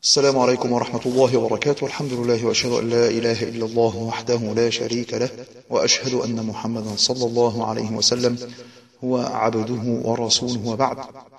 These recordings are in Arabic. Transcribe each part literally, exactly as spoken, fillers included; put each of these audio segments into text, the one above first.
السلام عليكم ورحمة الله وبركاته. الحمد لله وأشهد أن لا إله إلا الله وحده لا شريك له، وأشهد أن محمدا صلى الله عليه وسلم هو عبده ورسوله، وبعد.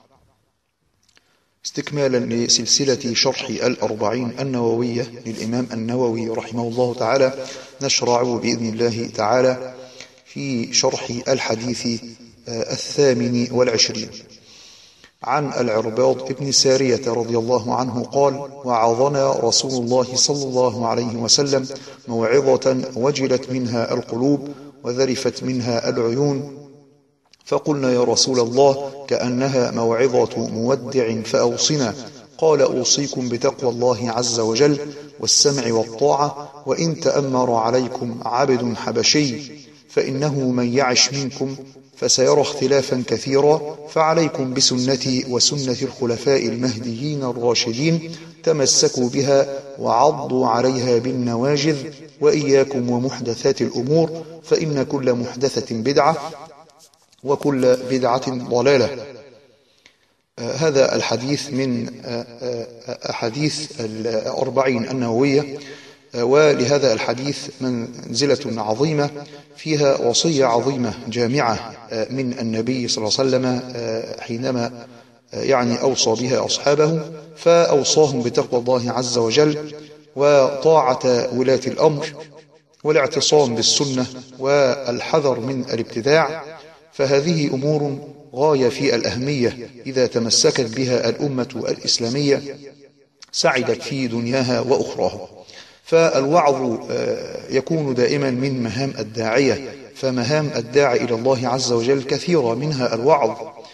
استكمالا لسلسلة شرح الأربعين النووية للإمام النووي رحمه الله تعالى، نشرع بإذن الله تعالى في شرح الحديث الثامن والعشرين عن العرباض بن سارية رضي الله عنه قال: وعظنا رسول الله صلى الله عليه وسلم موعظة وجلت منها القلوب وذرفت منها العيون، فقلنا يا رسول الله كأنها موعظة مودع فأوصنا. قال: أوصيكم بتقوى الله عز وجل والسمع والطاعة، وإن تأمر عليكم عبد حبشي فإنه من يعش منكم فسيرى اختلافا كثيرا، فعليكم بسنتي وسنة الخلفاء المهديين الراشدين، تمسكوا بها وعضوا عليها بالنواجذ، وإياكم ومحدثات الأمور، فإن كل محدثة بدعة وكل بدعة ضلالة. آه هذا الحديث من آه آه أحاديث الأربعين النووية، آه ولهذا الحديث منزلة عظيمة، فيها وصية عظيمة جامعة آه من النبي صلى الله عليه وسلم آه حينما آه يعني أوصى بها أصحابه، فأوصاهم بتقوى الله عز وجل وطاعة ولاة الأمر والاعتصام بالسنة والحذر من الابتداع، فهذه أمور غاية في الأهمية، إذا تمسكت بها الأمة الإسلامية سعدت في دنياها وأخراها. فالوعظ يكون دائما من مهام الداعية، فمهام الداعي إلى الله عز وجل كثيرة، منها الوعظ.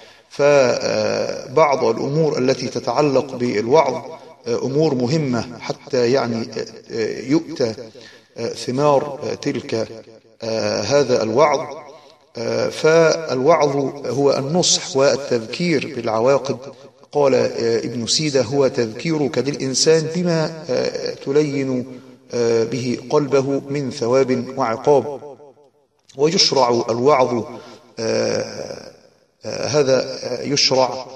فبعض الأمور التي تتعلق بالوعظ أمور مهمة حتى يعني يؤتى ثمار تلك هذا الوعظ. فالوعظ هو النصح والتذكير بالعواقب. قال ابن سيدة: هو تذكيرك للإنسان بما تلين به قلبه من ثواب وعقاب. ويشرع الوعظ، هذا يشرع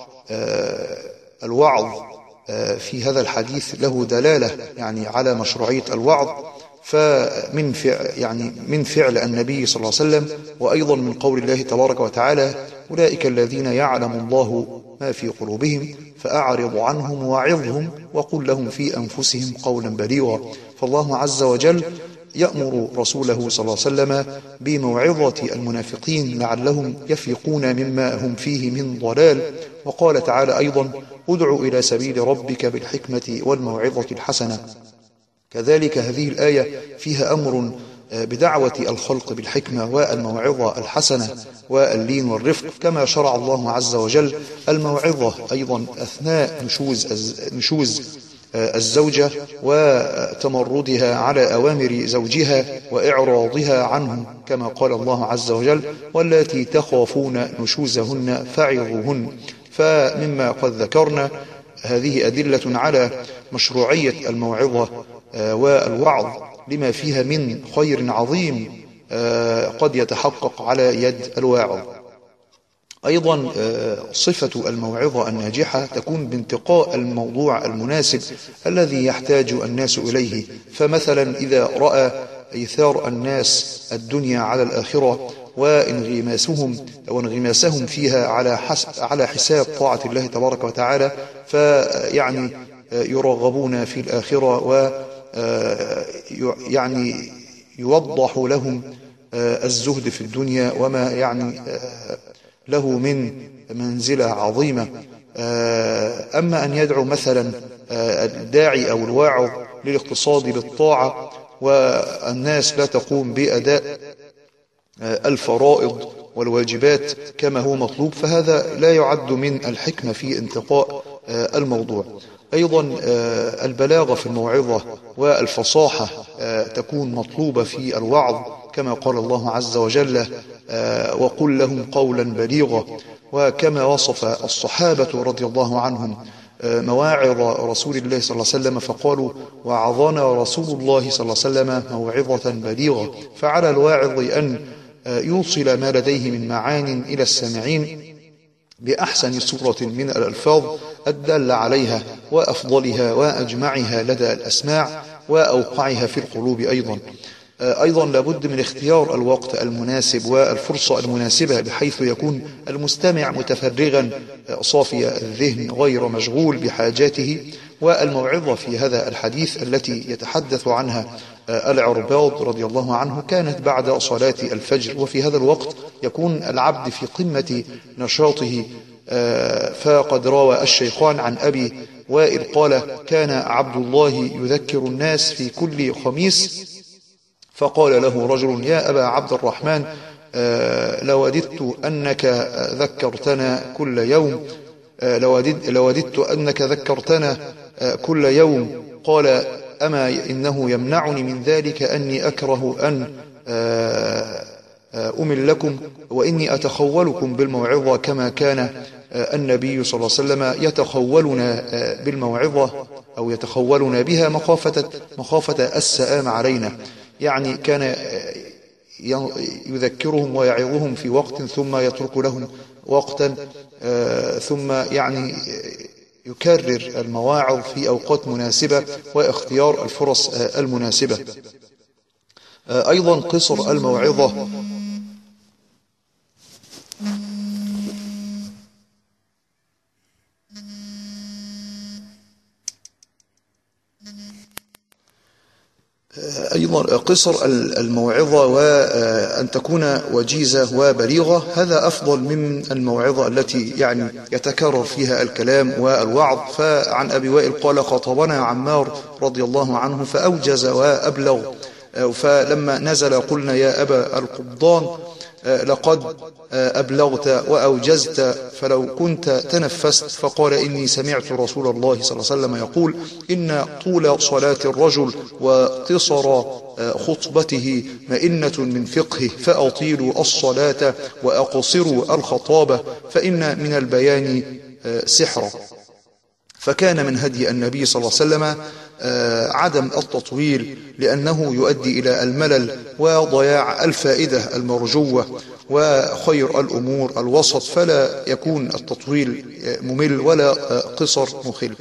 الوعظ في هذا الحديث له دلالة يعني على مشروعية الوعظ، فمن فعل يعني من فعل النبي صلى الله عليه وسلم، وأيضا من قول الله تبارك وتعالى: أولئك الذين يعلم الله ما في قلوبهم فأعرض عنهم وعظهم وقل لهم في أنفسهم قولا بليغا. فالله عز وجل يأمر رسوله صلى الله عليه وسلم بموعظة المنافقين لعلهم يفيقون مما هم فيه من ضلال. وقال تعالى أيضا: ادع إلى سبيل ربك بالحكمة والموعظة الحسنة. كذلك هذه الآية فيها أمر بدعوة الخلق بالحكمة والموعظة الحسنة واللين والرفق، كما شرع الله عز وجل الموعظة أيضا أثناء نشوز نشوز الزوجة وتمردها على أوامر زوجها وإعراضها عنه، كما قال الله عز وجل: واللاتي تخافون نشوزهن فعظوهن. فمما قد ذكرنا هذه أدلة على مشروعية الموعظة والوعظ، لما فيها من خير عظيم قد يتحقق على يد الواعظ. أيضا صفة الموعظة الناجحة تكون بانتقاء الموضوع المناسب الذي يحتاج الناس إليه. فمثلا إذا رأى إيثار الناس الدنيا على الآخرة وانغماسهم وانغماسهم فيها على على حساب طاعة الله تبارك وتعالى، فيعني يرغبون في الآخرة، و يعني يوضح لهم الزهد في الدنيا وما يعني له من منزلة عظيمة. أما أن يدعو مثلا الداعي أو الواعظ للاقتصاد بالطاعة والناس لا تقوم بأداء الفرائض والواجبات كما هو مطلوب، فهذا لا يعد من الحكمة في انتقاء الموضوع. أيضا البلاغة في الموعظة والفصاحة تكون مطلوبة في الوعظ، كما قال الله عز وجل: وقل لهم قولا بليغا. وكما وصف الصحابة رضي الله عنهم مواعظ رسول الله صلى الله عليه وسلم فقالوا: وعظنا رسول الله صلى الله عليه وسلم موعظة بليغة. فعلى الواعظ أن يوصل ما لديه من معان إلى السامعين، بأحسن صورة من الألفاظ الدالة عليها وأفضلها وأجمعها لدى الأسماع وأوقعها في القلوب أيضا. أيضا لابد من اختيار الوقت المناسب والفرصة المناسبة بحيث يكون المستمع متفرغا صافي الذهن غير مشغول بحاجاته. والموعظة في هذا الحديث التي يتحدث عنها العرباض رضي الله عنه كانت بعد صلاة الفجر، وفي هذا الوقت يكون العبد في قمة نشاطه. فقد روى الشيخان عن أبي وائل قال: كان عبد الله يذكر الناس في كل خميس، فقال له رجل: يا أبا عبد الرحمن، لوددت أنك ذكرتنا كل يوم لوددت أنك ذكرتنا كل يوم. قال: أما إنه يمنعني من ذلك أني أكره أن أمل لكم، وإني أتخولكم بالموعظة كما كان النبي صلى الله عليه وسلم يتخولنا بالموعظة أو يتخولنا بها مخافة مخافة السآم علينا. يعني كان يذكرهم ويعظهم في وقت ثم يترك لهم وقتا، ثم يعني يكرر المواعظ في أوقات مناسبة واختيار الفرص المناسبة. أيضا قصر الموعظة أيضا قصر الموعظة وأن تكون وجيزة وبليغة، هذا أفضل من الموعظة التي يعني يتكرر فيها الكلام والوعظ. فعن أبي وائل قال: خطبنا عمار رضي الله عنه فأوجز وأبلغ، فلما نزل قلنا: يا أبا القبضان، لقد أبلغت وأوجزت، فلو كنت تنفست. فقال: إني سمعت رسول الله صلى الله عليه وسلم يقول: إن طول صلاة الرجل وقصر خطبته مئنة من فقهه، فأطيلوا الصلاة وأقصروا الخطابة، فإن من البيان سحرا. فكان من هدي النبي صلى الله عليه وسلم عدم التطويل، لأنه يؤدي إلى الملل وضياع الفائدة المرجوة، وخير الأمور الوسط، فلا يكون التطويل ممل ولا قصر مخل.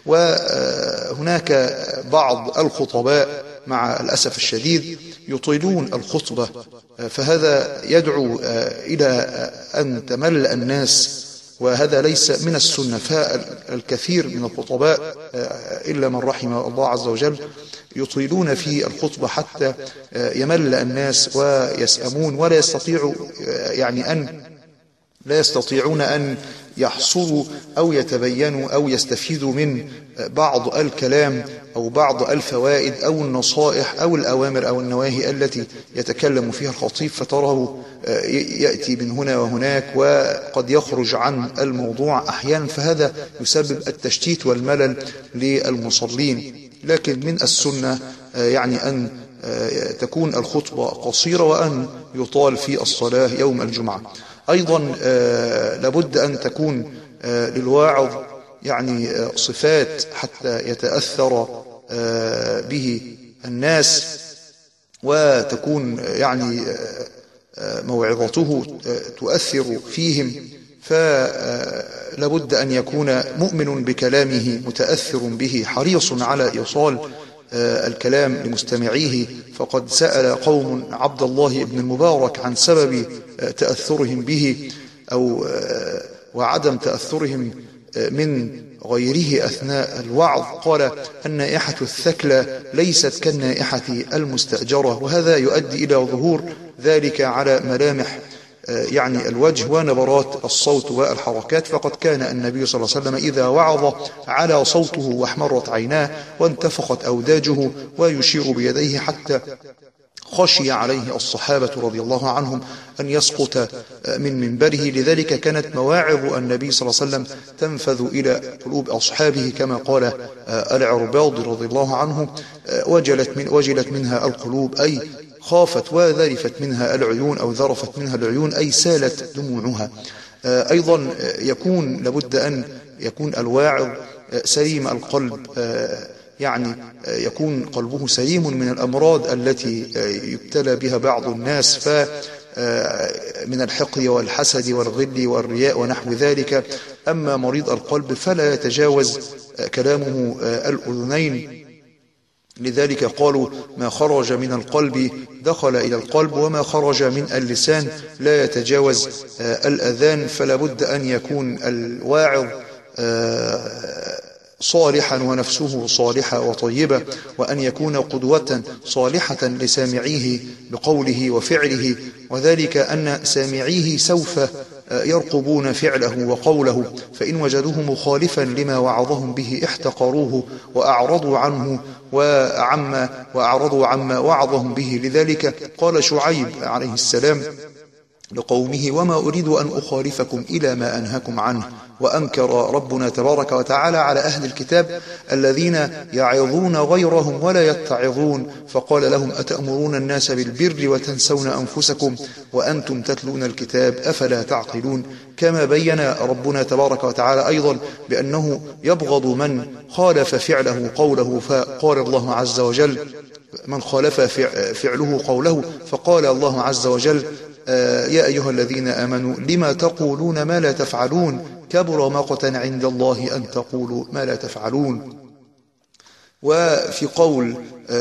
وهناك بعض الخطباء مع الأسف الشديد يطيلون الخطبة، فهذا يدعو إلى أن تمل الناس، وهذا ليس من السنة. فالكثير من الخطباء إلا من رحم الله عز وجل يطيلون في الخطبة حتى يمل الناس ويسأمون، ولا يستطيعوا يعني أن لا يستطيعون أن يحصلوا أو يتبينوا أو يستفيدوا من بعض الكلام أو بعض الفوائد أو النصائح أو الأوامر أو النواهي التي يتكلم فيها الخطيب، فتراه يأتي من هنا وهناك وقد يخرج عن الموضوع أحيانا، فهذا يسبب التشتيت والملل للمصلين. لكن من السنة يعني أن تكون الخطبة قصيرة وأن يطال في الصلاة يوم الجمعة. أيضا لابد أن تكون للواعظ يعني صفات حتى يتأثر به الناس، وتكون يعني موعظته تؤثر فيهم. فلابد أن يكون مؤمن بكلامه متأثر به حريص على إيصال الكلام لمستمعيه. فقد سأل قوم عبد الله بن المبارك عن سبب تأثرهم به أو وعدم تأثرهم من غيره أثناء الوعظ. قال: النائحة الثكلى ليست كالنائحة المستأجرة، وهذا يؤدي إلى ظهور ذلك على ملامح يعني الوجه ونبرات الصوت والحركات. فقد كان النبي صلى الله عليه وسلم إذا وعظ على صوته واحمرت عيناه وانتفخت أوداجه ويشير بيديه حتى خشي عليه الصحابة رضي الله عنهم أن يسقط من منبره. لذلك كانت مواعظ النبي صلى الله عليه وسلم تنفذ إلى قلوب أصحابه كما قال العرباض رضي الله عنه: وجلت, من وجلت منها القلوب، أي خافت وذرفت منها العيون أو ذرفت منها العيون أي سالت دموعها. أيضا يكون لابد أن يكون الواعظ سليم القلب، يعني يكون قلبه سليم من الأمراض التي يبتلى بها بعض الناس، من الحقد والحسد والغل والرياء ونحو ذلك. أما مريض القلب فلا يتجاوز كلامه الأذنين، لذلك قالوا ما خرج من القلب دخل إلى القلب، وما خرج من اللسان لا يتجاوز الأذان. فلا بد أن يكون الواعظ صالحا ونفسه صالحة وطيبة، وأن يكون قدوة صالحة لسامعيه بقوله وفعله، وذلك أن سامعيه سوف يرقبون فعله وقوله، فإن وجدوه مخالفا لما وعظهم به احتقروه وأعرضوا عنه وعما وأعرضوا عما وعظهم به. لذلك قال شعيب عليه السلام لقومه وما أريد أن أخالفكم إلى ما أنهاكم عنه. وأنكر ربنا تبارك وتعالى على أهل الكتاب الذين يعظون غيرهم ولا يتعظون، فقال لهم أتأمرون الناس بالبر وتنسون أنفسكم وأنتم تتلون الكتاب أفلا تعقلون. كما بين ربنا تبارك وتعالى أيضا بأنه يبغض من خالف فعله قوله، فقال الله عز وجل من خالف فعله قوله، فقال الله عز وجل يا أيها الذين آمنوا لما تقولون ما لا تفعلون كبر مقتا عند الله أن تقولوا ما لا تفعلون. وفي قول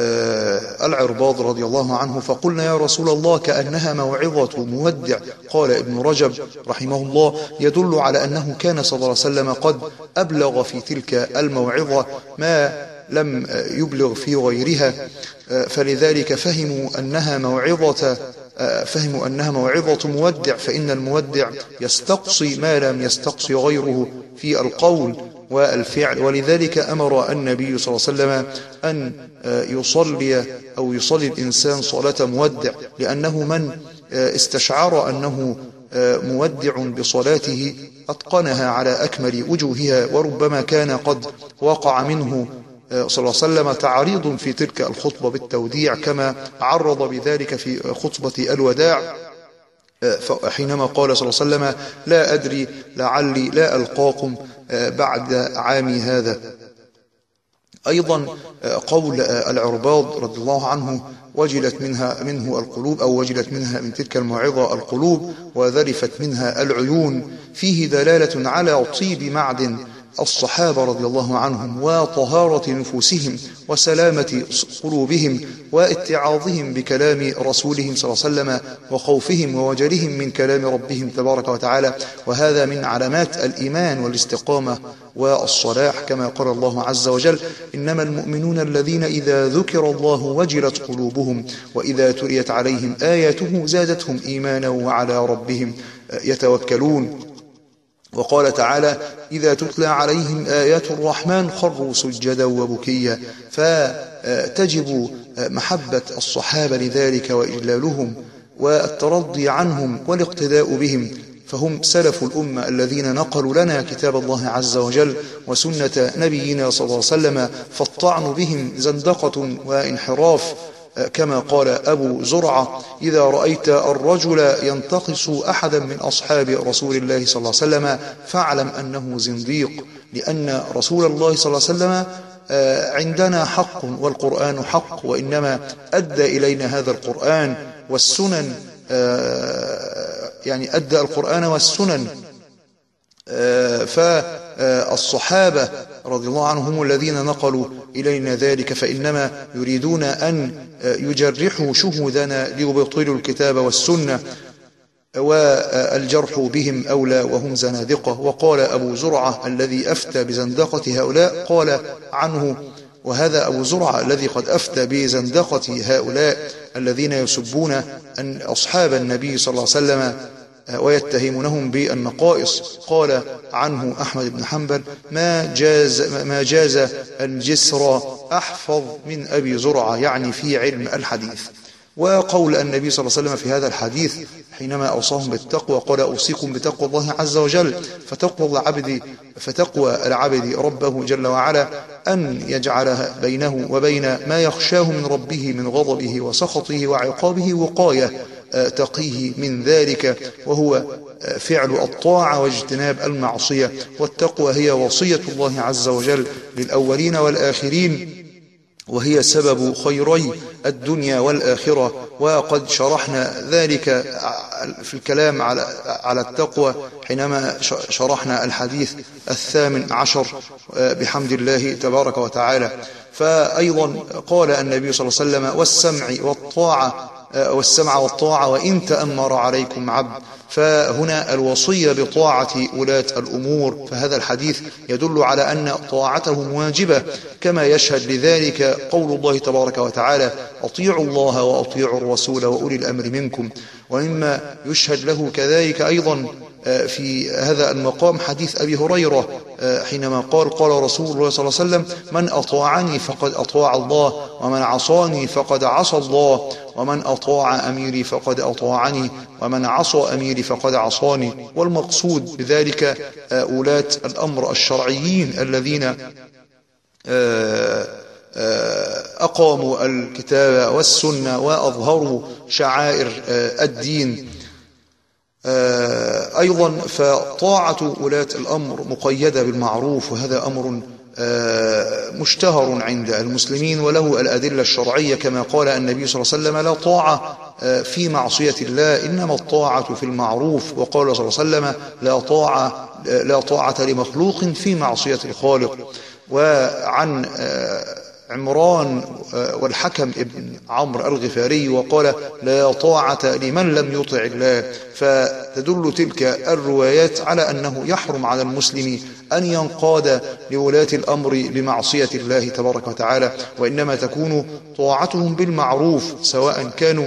العرباض رضي الله عنه فقلنا يا رسول الله كأنها موعظة مودع، قال ابن رجب رحمه الله يدل على أنه كان صلى الله عليه وسلم قد أبلغ في تلك الموعظة ما لم يبلغ في غيرها، فلذلك فهموا أنها موعظة فهموا أنها موعظة مودع، فإن المودع يستقصي ما لم يستقصي غيره في القول والفعل. ولذلك أمر النبي صلى الله عليه وسلم أن يصلي أو يصلي الإنسان صلاة مودع، لأنه من استشعر أنه مودع بصلاته أتقنها على أكمل وجوهها، وربما كان قد وقع منه صلى الله عليه وسلم تعريض في تلك الخطبة بالتوديع، كما عرض بذلك في خطبة الوداع حينما قال صلى الله عليه وسلم لا أدري لعلي لا ألقاكم بعد عامي هذا. أيضا قول العرباض رضي الله عنه وجلت منها منه القلوب أو وجلت منها من تلك الموعظة القلوب وذرفت منها العيون، فيه دلالة على طيب معدن الصحابة رضي الله عنهم وطهارة نفوسهم وسلامة قلوبهم واتعاظهم بكلام رسولهم صلى الله عليه وسلم وخوفهم ووجلهم من كلام ربهم تبارك وتعالى. وهذا من علامات الإيمان والاستقامة والصلاح، كما قال الله عز وجل إنما المؤمنون الذين إذا ذكر الله وجلت قلوبهم وإذا تليت عليهم آياته زادتهم إيمانا وعلى ربهم يتوكلون. وقال تعالى إذا تتلى عليهم آيات الرحمن خروا سجدا وبكيا، فتجب محبة الصحابة لذلك وإجلالهم والترضي عنهم والاقتداء بهم، فهم سلف الأمة الذين نقلوا لنا كتاب الله عز وجل وسنة نبينا صلى الله عليه وسلم، فالطعن بهم زندقة وانحراف، كما قال أبو زرعة إذا رأيت الرجل ينتقص أحدا من أصحاب رسول الله صلى الله عليه وسلم فاعلم أنه زنديق، لأن رسول الله صلى الله عليه وسلم عندنا حق والقرآن حق، وإنما أدى إلينا هذا القرآن والسنن، يعني أدى القرآن والسنن. فالصحابة رضي الله عنهم هم الذين نقلوا إلينا ذلك، فإنما يريدون أن يجرحوا شهودنا ليبطلوا الكتاب والسنة، والجرح بهم أولى وهم زنادقة. وقال أبو زرعة الذي أفتى بزندقة هؤلاء قال عنه، وهذا أبو زرعة الذي قد أفتى بزندقة هؤلاء الذين يسبون أن أصحاب النبي صلى الله عليه وسلم ويتهمونهم بالنقائص، قال عنه أحمد بن حنبل ما جاز, ما جاز الجسر أحفظ من أبي زرعة، يعني في علم الحديث. وقول النبي صلى الله عليه وسلم في هذا الحديث حينما أوصاهم بالتقوى قال أوصيكم بتقوى الله عز وجل، فتقوى العبد, فتقوى العبد ربه جل وعلا أن يجعلها بينه وبين ما يخشاه من ربه من غضبه وسخطه وعقابه وقاية تقيه من ذلك، وهو فعل الطاعة واجتناب المعصية. والتقوى هي وصية الله عز وجل للأولين والآخرين، وهي سبب خيري الدنيا والآخرة. وقد شرحنا ذلك في الكلام على على التقوى حينما شرحنا الحديث الثامن عشر بحمد الله تبارك وتعالى. فأيضا قال النبي صلى الله عليه وسلم: والسمع والطاعة والسمع والطاعة وإن تأمر عليكم عبد. فهنا الوصية بطاعة ولاة الأمور، فهذا الحديث يدل على أن طاعتهم واجبة، كما يشهد لذلك قول الله تبارك وتعالى: أطيعوا الله وأطيعوا الرسول وأولي الأمر منكم. ومما يشهد له كذلك أيضا في هذا المقام حديث أبي هريرة حينما قال: قال رسول الله صلى الله عليه وسلم: من أطاعني فقد أطاع الله، ومن عصاني فقد عصى الله، ومن أطاع أميري فقد أطاعني، ومن عصى أميري فقد عصاني. والمقصود بذلك ولاة الأمر الشرعيين الذين أقاموا الكتاب والسنة وأظهروا شعائر الدين. أيضا فطاعة ولاة الأمر مقيدة بالمعروف، وهذا أمر مشتهر عند المسلمين وله الأدلة الشرعية، كما قال النبي صلى الله عليه وسلم: لا طاعة في معصية الله، إنما الطاعة في المعروف. وقال صلى الله عليه وسلم: لا طاعة لا طاعة لمخلوق في معصية الخالق. وعن عمران والحكم ابن عمرو الغفاري وقال: لا طاعة لمن لم يطع الله. فتدل تلك الروايات على أنه يحرم على المسلم أن ينقاد لولاة الأمر بمعصية الله تبارك وتعالى، وإنما تكون طاعتهم بالمعروف، سواء كانوا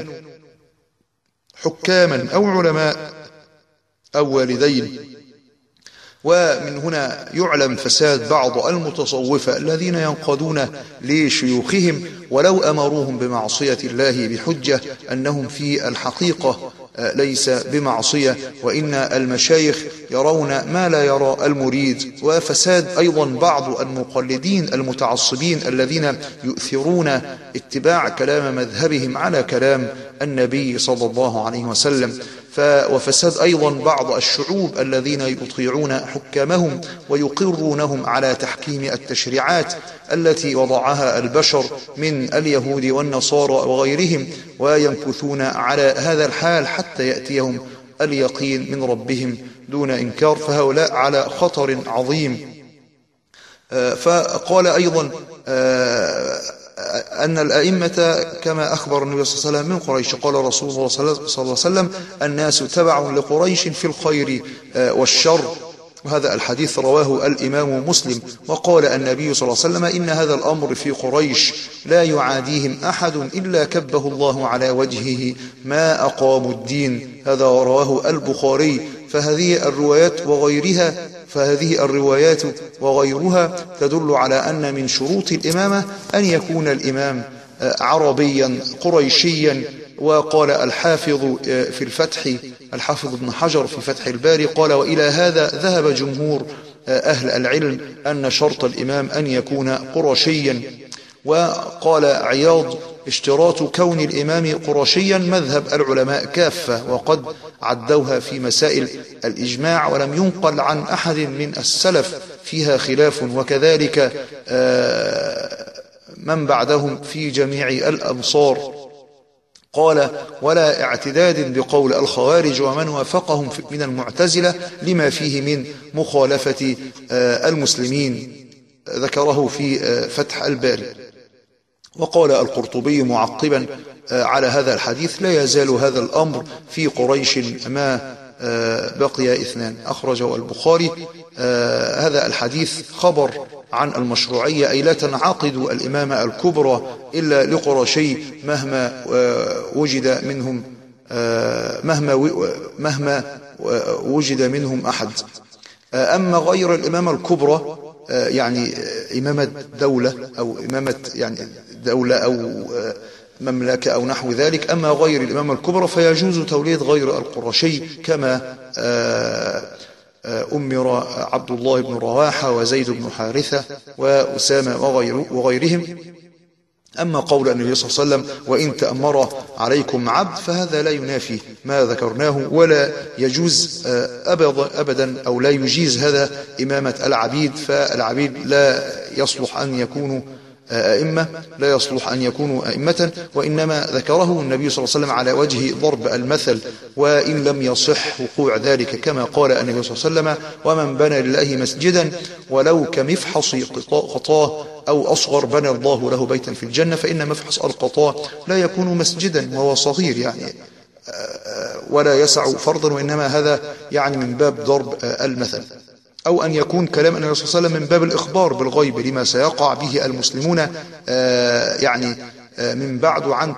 حكاما أو علماء أو والدين. ومن هنا يعلم فساد بعض المتصوفة الذين ينقادون لشيوخهم ولو أمروهم بمعصية الله بحجة أنهم في الحقيقة ليس بمعصية، وإن المشايخ يرون ما لا يرى المريد. وفساد أيضا بعض المقلدين المتعصبين الذين يؤثرون اتباع كلام مذهبهم على كلام النبي صلى الله عليه وسلم. وفساد أيضا بعض الشعوب الذين يطيعون حكامهم ويقرونهم على تحكيم التشريعات التي وضعها البشر من اليهود والنصارى وغيرهم، وينكثون على هذا الحال حتى يأتيهم اليقين من ربهم دون إنكار. فهؤلاء على خطر عظيم. فقال أيضا أن الأئمة كما أخبر النبي صلى الله عليه وسلم من قريش، قال رسول الله صلى الله عليه وسلم: الناس تبع لقريش في الخير والشر. وهذا الحديث رواه الإمام مسلم. وقال النبي صلى الله عليه وسلم: إن هذا الأمر في قريش لا يعاديهم أحد إلا كبه الله على وجهه ما أقاموا الدين. هذا رواه البخاري. فهذه الروايات وغيرها فهذه الروايات وغيرها تدل على أن من شروط الإمامة أن يكون الإمام عربيا قريشيا. وقال الحافظ في الفتح الحافظ ابن حجر في فتح الباري قال: وإلى هذا ذهب جمهور أهل العلم أن شرط الإمام أن يكون قرشيا. وقال عياض: اشتراط كون الإمام قرشيا مذهب العلماء كافة، وقد عدوها في مسائل الإجماع، ولم ينقل عن أحد من السلف فيها خلاف، وكذلك من بعدهم في جميع الأمصار. قال: ولا اعتداد بقول الخوارج ومن وافقهم من المعتزلة لما فيه من مخالفة المسلمين. ذكره في فتح الباري. وقال القرطبي معقبا على هذا الحديث: لا يزال هذا الأمر في قريش ما بقي اثنان. أخرجه البخاري. هذا الحديث خبر عن المشروعية، أي لا تنعقد الإمامة الكبرى إلا لقرشي مهما وجد منهم مهما مهما وجد منهم أحد. أما غير الإمامة الكبرى يعني إمامة دولة أو إمامة يعني دولة أو مملكة أو نحو ذلك، أما غير الإمامة الكبرى فيجوز توليد غير القرشي، كما أمر عبد الله بن رواحة وزيد بن حارثة وأسامة وغيرهم. أما قول النبي صلى الله عليه وسلم: وإن تأمر عليكم عبد، فهذا لا ينافي ما ذكرناه، ولا يجوز أبدا, أبدا أو لا يجيز هذا إمامة العبيد. فالعبيد لا يصلح أن يكونوا أئمة لا يصلح أن يكونوا أئمة، وإنما ذكره النبي صلى الله عليه وسلم على وجه ضرب المثل، وإن لم يصح وقوع ذلك كما قال النبي صلى الله عليه وسلم: ومن بنى لله مسجدا ولو كمفحص قطاه أو أصغر بنى الله له بيتا في الجنة. فإن مفحص القطاه لا يكون مسجدا وهو صغير يعني ولا يسع فرضا، وإنما هذا يعني من باب ضرب المثل. أو أن يكون كلام النبي صلى الله عليه وسلم من باب الإخبار بالغيب لما سيقع به المسلمون يعني من بعد عن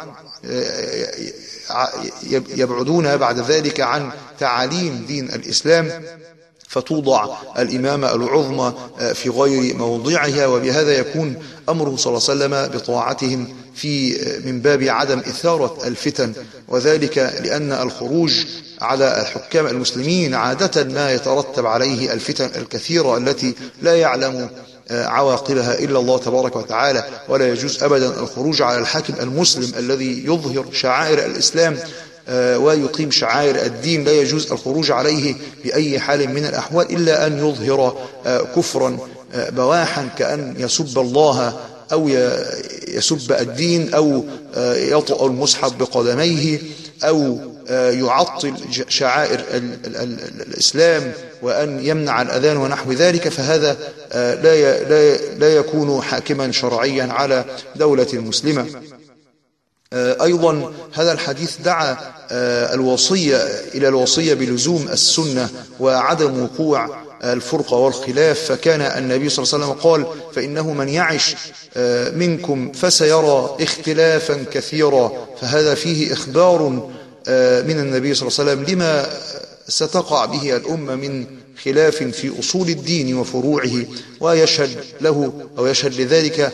يبعدون بعد ذلك عن تعاليم دين الإسلام، فتوضع الإمامة العظمى في غير موضعها، وبهذا يكون أمره صلى الله عليه وسلم بطاعتهم في من باب عدم إثارة الفتن، وذلك لأن الخروج على الحكام المسلمين عادة ما يترتب عليه الفتن الكثيرة التي لا يعلم عواقبها إلا الله تبارك وتعالى. ولا يجوز أبدا الخروج على الحاكم المسلم الذي يظهر شعائر الإسلام ويقيم شعائر الدين، لا يجوز الخروج عليه بأي حال من الأحوال إلا أن يظهر كفرا بواحا كأن يسب الله أو يسب الدين أو يطأ المصحف بقدميه أو يعطل شعائر الإسلام وأن يمنع الأذان ونحو ذلك، فهذا لا يكون حاكما شرعيا على دولة مسلمة. أيضا هذا الحديث دعا الوصية إلى الوصية بلزوم السنة وعدم وقوع الفرقة والخلاف، فكان النبي صلى الله عليه وسلم قال: فإنه من يعش منكم فسيرى اختلافا كثيرا. فهذا فيه إخبار من النبي صلى الله عليه وسلم لما ستقع به الأمة من خلاف في أصول الدين وفروعه، ويشهد له أو يشهد لذلك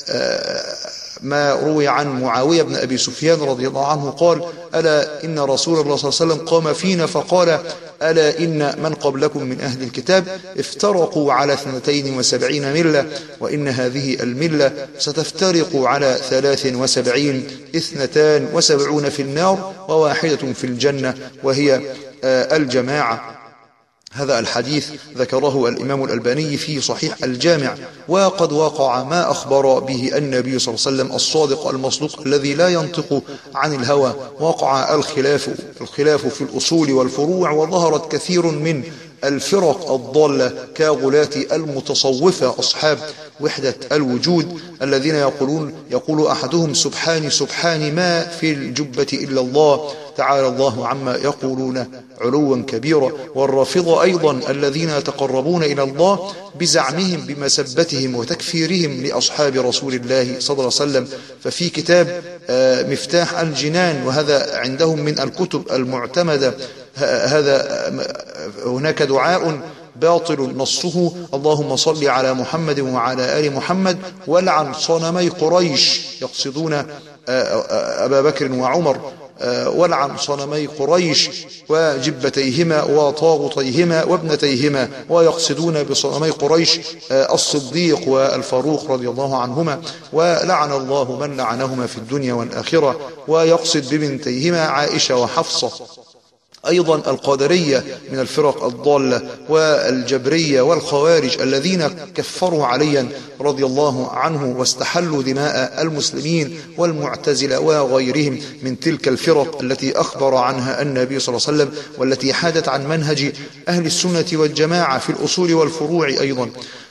ما روي عن معاوية بن أبي سفيان رضي الله عنه قال: ألا إن رسول الله صلى الله عليه وسلم قام فينا فقال: ألا إن من قبلكم من أهل الكتاب افترقوا على اثنتين وسبعين ملة، وإن هذه الملة ستفترق على ثلاث وسبعين، اثنتان وسبعون في النار وواحدة في الجنة وهي الجماعة. هذا الحديث ذكره الإمام الألباني في صحيح الجامع. وقد وقع ما أخبر به النبي صلى الله عليه وسلم الصادق المصدوق الذي لا ينطق عن الهوى. وقع الخلاف الخلاف في الأصول والفروع، وظهرت كثير من الفرق الضالة كغلاة المتصوفة أصحاب وحدة الوجود الذين يقولون يقول أحدهم: سبحان سبحان ما في الجبة إلا الله، تعالى الله عما يقولون علوا كبيرا. والرافضة أيضا الذين يتقربون إلى الله بزعمهم بمسبتهم وتكفيرهم لأصحاب رسول الله صلى الله عليه وسلم. ففي كتاب مفتاح الجنان، وهذا عندهم من الكتب المعتمدة، هذا هناك دعاء باطل نصه: اللهم صل على محمد وعلى آل محمد ولعن صنمي قريش، يقصدون أبا بكر وعمر، ولعن صنمي قريش وجبتيهما وطاغوتيهما وابنتيهما، ويقصدون بصنمي قريش الصديق والفاروق رضي الله عنهما، ولعن الله من لعنهما في الدنيا والآخرة، ويقصد ببنتيهما عائشة وحفصة. أيضا القادرية من الفرق الضالة، والجبرية والخوارج الذين كفروا عليا رضي الله عنه واستحلوا دماء المسلمين، والمعتزلة وغيرهم من تلك الفرق التي أخبر عنها النبي صلى الله عليه وسلم، والتي حادت عن منهج أهل السنة والجماعة في الأصول والفروع أيضا.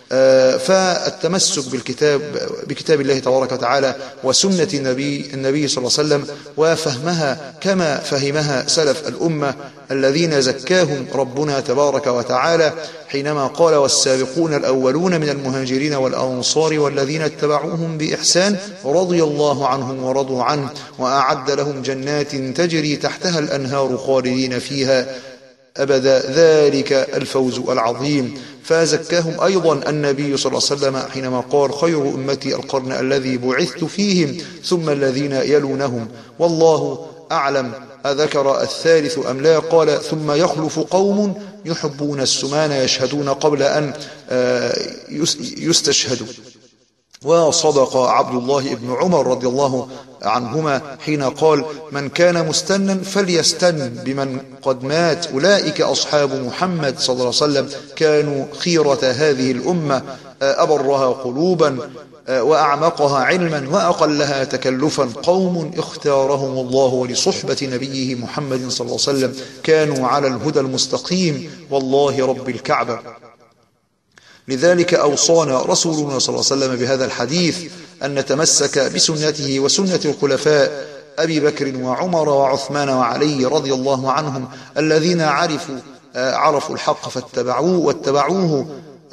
فالتمسك بالكتاب بكتاب الله تبارك وتعالى وسنة النبي النبي صلى الله عليه وسلم، وفهمها كما فهمها سلف الأمة الذين زكاهم ربنا تبارك وتعالى حينما قال: والسابقون الأولون من المهاجرين والأنصار والذين اتبعوهم بإحسان رضي الله عنهم ورضوا عنه وأعد لهم جنات تجري تحتها الأنهار خالدين فيها أبدا، ذلك الفوز العظيم. فزكاهم أيضا النبي صلى الله عليه وسلم حينما قال: خير أمتي القرن الذي بعثت فيهم ثم الذين يلونهم. والله أعلم أذكر الثالث أم لا؟ قال: ثم يخلف قوم يحبون السمان يشهدون قبل أن يستشهدوا. وصدق عبد الله بن عمر رضي الله عنهما حين قال: من كان مستنا فليستن بمن قد مات، أولئك أصحاب محمد صلى الله عليه وسلم كانوا خيرة هذه الأمة. أبرها قلوبا وأعمقها علما وأقلها تكلفا قوم اختارهم الله لصحبة نبيه محمد صلى الله عليه وسلم كانوا على الهدى المستقيم والله رب الكعبة. لذلك أوصانا رسولنا صلى الله عليه وسلم بهذا الحديث أن نتمسك بسنته وسنة الخلفاء أبي بكر وعمر وعثمان وعلي رضي الله عنهم الذين عرفوا عرفوا الحق فاتبعوه واتبعوه،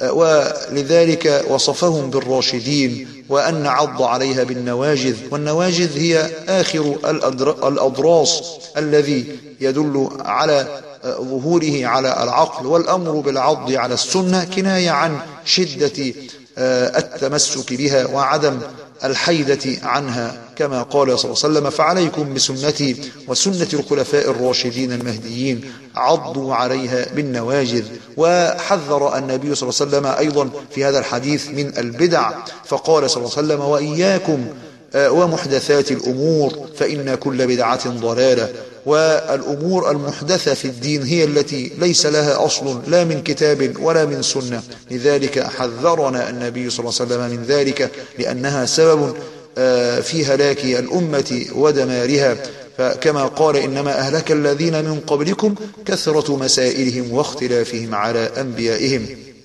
ولذلك وصفهم بالراشدين، وأن نعض عليها بالنواجذ، والنواجذ هي آخر الأضراس الذي يدل على ظهوره على العقل، والأمر بالعض على السنة كناية عن شدة التمسك بها وعدم الحيدة عنها، كما قال صلى الله عليه وسلم: فعليكم بسنتي وسنة الخلفاء الراشدين المهديين عضوا عليها بالنواجذ. وحذر النبي صلى الله عليه وسلم أيضا في هذا الحديث من البدع، فقال صلى الله عليه وسلم: وإياكم ومحدثات الأمور فإن كل بدعة ضلالة. والأمور المحدثة في الدين هي التي ليس لها أصل لا من كتاب ولا من سنة، لذلك حذرنا النبي صلى الله عليه وسلم من ذلك، لأنها سبب في هلاك الأمة ودمارها. فكما قال: إنما أهلك الذين من قبلكم كثرة مسائلهم واختلافهم على أنبيائهم.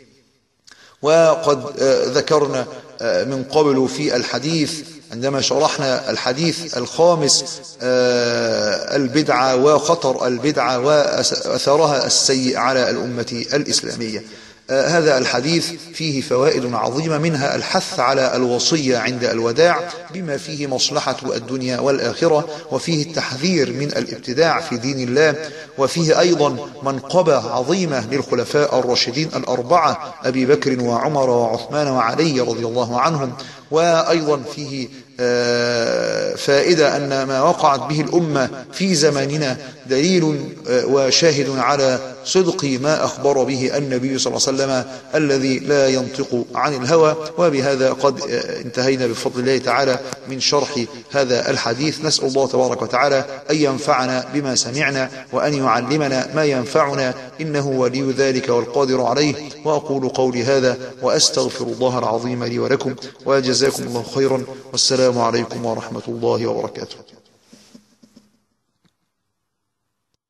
وقد ذكرنا من قبل في الحديث عندما شرحنا الحديث الخامس البدعة وخطر البدعة وأثرها السيء على الأمة الإسلامية. هذا الحديث فيه فوائد عظيمة، منها الحث على الوصية عند الوداع بما فيه مصلحة الدنيا والآخرة، وفيه التحذير من الابتداع في دين الله، وفيه أيضا منقبة عظيمة للخلفاء الراشدين الأربعة أبي بكر وعمر وعثمان وعلي رضي الله عنهم. وأيضا فيه فائدة أن ما وقعت به الأمة في زماننا دليل وشاهد على صدق ما أخبر به النبي صلى الله عليه وسلم الذي لا ينطق عن الهوى. وبهذا قد انتهينا بفضل الله تعالى من شرح هذا الحديث. نسأل الله تبارك وتعالى أن ينفعنا بما سمعنا وأن يعلمنا ما ينفعنا، إنه ولي ذلك والقادر عليه. وأقول قولي هذا وأستغفر الله العظيم لي ولكم، وجزاكم الله خيرا، والسلام عليكم ورحمة الله وبركاته.